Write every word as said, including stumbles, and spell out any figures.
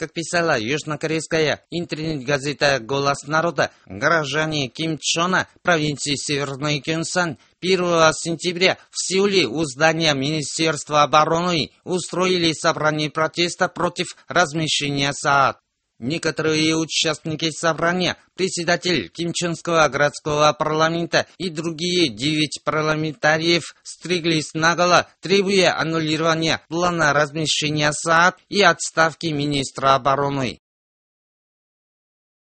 Как писала южнокорейская интернет-газета «Голос народа», горожане Кимчона, провинции Северный Кёнсан, первого сентября в Сеуле у здания Министерства обороны устроили собрание протеста против размещения СААД. Некоторые участники собрания, председатель Кимчонского городского парламента и другие девять парламентариев стриглись наголо, требуя аннулирования плана размещения СААД и отставки министра обороны.